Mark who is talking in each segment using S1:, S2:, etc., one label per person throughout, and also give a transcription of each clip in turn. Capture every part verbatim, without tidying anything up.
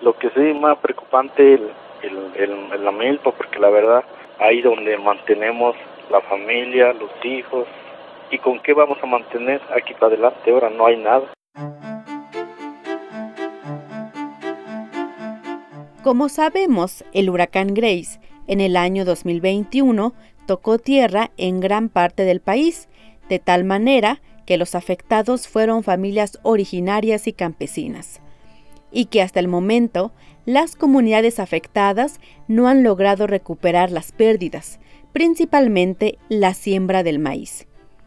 S1: Lo que sí más preocupante el, el, el, el la milpa, porque la verdad ahí donde mantenemos la familia, los hijos, y con qué vamos a mantener aquí para adelante, ahora no hay nada.
S2: Como sabemos, el huracán Grace en el año dos mil veintiuno tocó tierra en gran parte del país, de tal manera que los afectados fueron familias originarias y campesinas, y que hasta el momento las comunidades afectadas no han logrado recuperar las pérdidas, principalmente la siembra del maíz.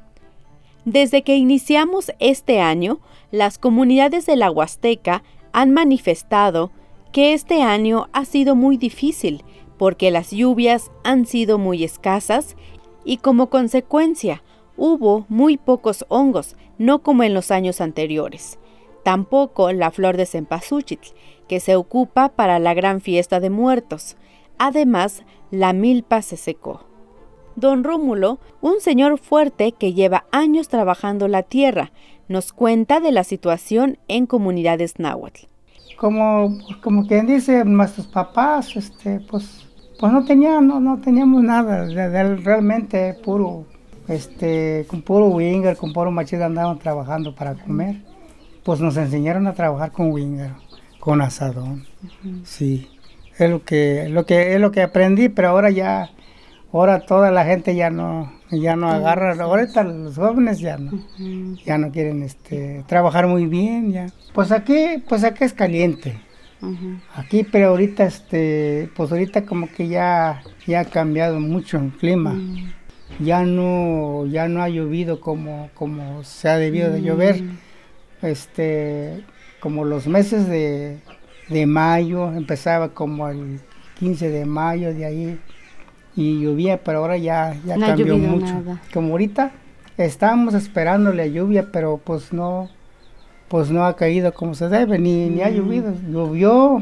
S2: Desde que iniciamos este año, las comunidades de la Huasteca han manifestado que este año ha sido muy difícil porque las lluvias han sido muy escasas y como consecuencia hubo muy pocos hongos, no como en los años anteriores. Tampoco la flor de cempasúchil, que se ocupa para la gran fiesta de muertos. Además, la milpa se secó. Don Rómulo, un señor fuerte que lleva años trabajando la tierra, nos cuenta de la situación en comunidades náhuatl.
S3: Como, como quien dice, nuestros papás, este, pues, pues no tenían, no, no teníamos nada, de, de, realmente puro, este, con puro winger, con puro machida andaban trabajando para comer. Pues nos enseñaron a trabajar con winger, con asadón, uh-huh. Sí, es lo que, lo que, es lo que aprendí, pero ahora ya, ahora toda la gente ya no, ya no agarra, ahorita los jóvenes ya no, uh-huh. ya no quieren, este, trabajar muy bien, ya. Pues aquí, pues aquí es caliente, uh-huh. Aquí, pero ahorita, este, pues ahorita como que ya, ya ha cambiado mucho el clima, uh-huh. ya no, ya no ha llovido como, como se ha debido uh-huh. de llover. Este, como los meses de, de mayo, empezaba como el quince de mayo de ahí y llovía, pero ahora ya, ya no cambió mucho. Nada. Como ahorita estábamos esperando la lluvia, pero pues no, pues no ha caído como se debe, ni, mm. ni ha llovido. Llovió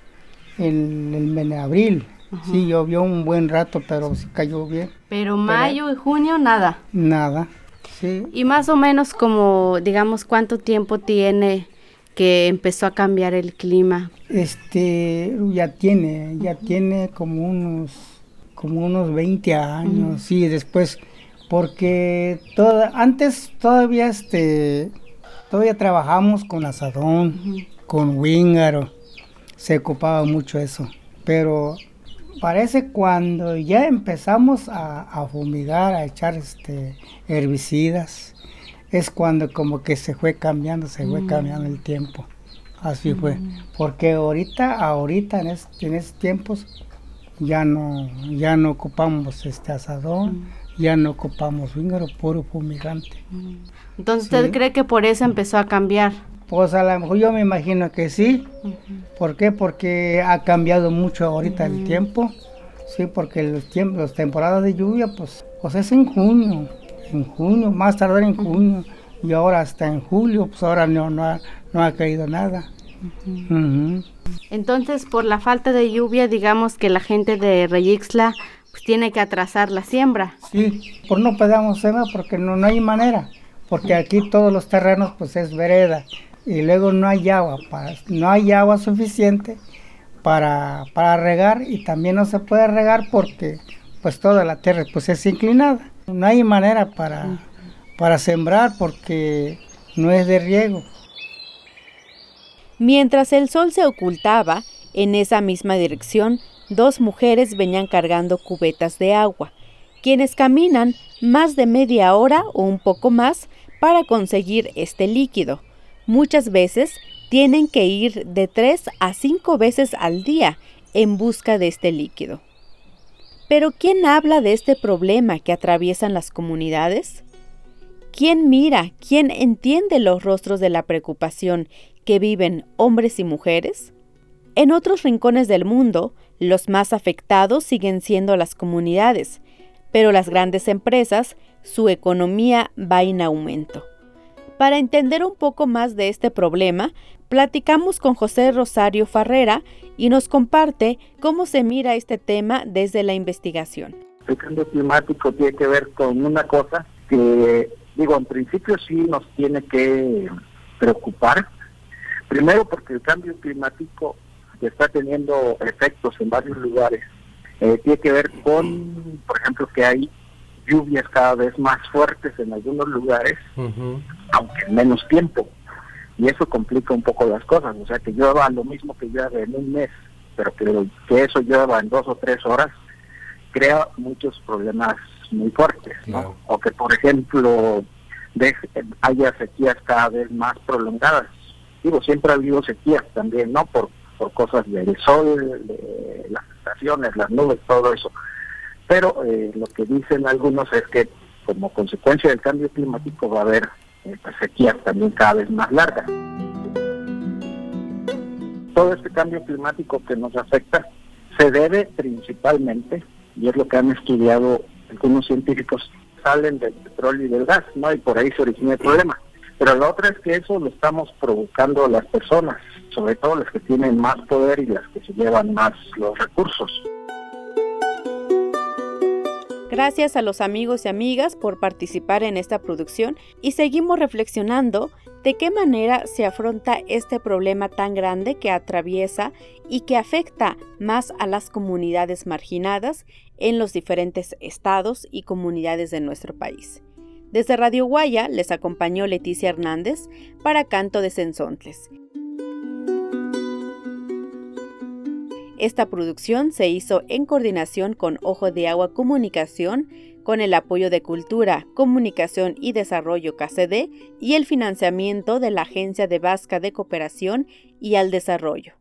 S3: en, en, en abril, uh-huh. Sí, llovió un buen rato, pero sí cayó bien.
S2: Pero mayo pero, y junio nada.
S3: Nada. Sí.
S2: Y más o menos como, digamos, ¿cuánto tiempo tiene que empezó a cambiar el clima?
S3: Este, ya tiene, ya uh-huh. tiene como unos, como unos veinte años, uh-huh. Sí, después, porque toda, antes todavía, este, todavía trabajamos con asadón, uh-huh. con wíngaro, se ocupaba mucho eso, pero parece cuando ya empezamos a, a fumigar, a echar este herbicidas, es cuando como que se fue cambiando, se fue mm. cambiando el tiempo. Así mm. fue. Porque ahorita, ahorita en estos en estos tiempos ya no, ya no ocupamos este asadón, mm. ya no ocupamos wíngaro, puro fumigante.
S2: Mm. Entonces, ¿usted ¿sí? cree que por eso empezó a cambiar?
S3: Pues a lo mejor yo me imagino que sí. Uh-huh. ¿Por qué? Porque ha cambiado mucho ahorita uh-huh. el tiempo. Sí, porque los tiempos, las temporadas de lluvia, pues, pues es en junio, en junio, más tardar en junio, uh-huh. y ahora hasta en julio, pues ahora no, no, ha, no ha caído nada. Uh-huh. Uh-huh.
S2: Entonces, por la falta de lluvia, digamos que la gente de Reyixtla pues tiene que atrasar la siembra.
S3: Sí, por no podamos sembrar porque no, no hay manera, porque aquí todos los terrenos pues es vereda. Y luego no hay agua, para, no hay agua suficiente para, para regar y también no se puede regar porque pues toda la tierra pues es inclinada. No hay manera para, para sembrar porque no es de riego.
S2: Mientras el sol se ocultaba, en esa misma dirección, dos mujeres venían cargando cubetas de agua, quienes caminan más de media hora o un poco más para conseguir este líquido. Muchas veces tienen que ir de tres a cinco veces al día en busca de este líquido. Pero ¿quién habla de este problema que atraviesan las comunidades? ¿Quién mira, quién entiende los rostros de la preocupación que viven hombres y mujeres? En otros rincones del mundo, los más afectados siguen siendo las comunidades, pero las grandes empresas, su economía va en aumento. Para entender un poco más de este problema, platicamos con José Rosario Farrera y nos comparte cómo se mira este tema desde la investigación.
S4: El cambio climático tiene que ver con una cosa que, digo, en principio sí nos tiene que preocupar. Primero porque el cambio climático que está teniendo efectos en varios lugares eh, tiene que ver con, por ejemplo, que hay lluvias cada vez más fuertes en algunos lugares, uh-huh. aunque en menos tiempo, y eso complica un poco las cosas. O sea, que llueva lo mismo que llueve en un mes, pero que, que eso llueva en dos o tres horas, crea muchos problemas muy fuertes, ¿no? Claro. O que, por ejemplo, de, haya sequías cada vez más prolongadas. Digo, siempre ha habido sequías también, ¿no? Por, por cosas del sol, de las estaciones, las nubes, todo eso. Pero eh, lo que dicen algunos es que como consecuencia del cambio climático va a haber eh, sequías también cada vez más largas. Todo este cambio climático que nos afecta se debe principalmente, y es lo que han estudiado algunos científicos, salen del petróleo y del gas, ¿no? Y por ahí se origina el problema. Pero la otra es que eso lo estamos provocando las personas, sobre todo las que tienen más poder y las que se llevan más los recursos.
S2: Gracias a los amigos y amigas por participar en esta producción y seguimos reflexionando de qué manera se afronta este problema tan grande que atraviesa y que afecta más a las comunidades marginadas en los diferentes estados y comunidades de nuestro país. Desde Radio Guaya les acompañó Leticia Hernández para Canto de Cenzontles. Esta producción se hizo en coordinación con Ojo de Agua Comunicación, con el apoyo de Cultura, Comunicación y Desarrollo K C D y el financiamiento de la Agencia de Vasca de Cooperación y al Desarrollo.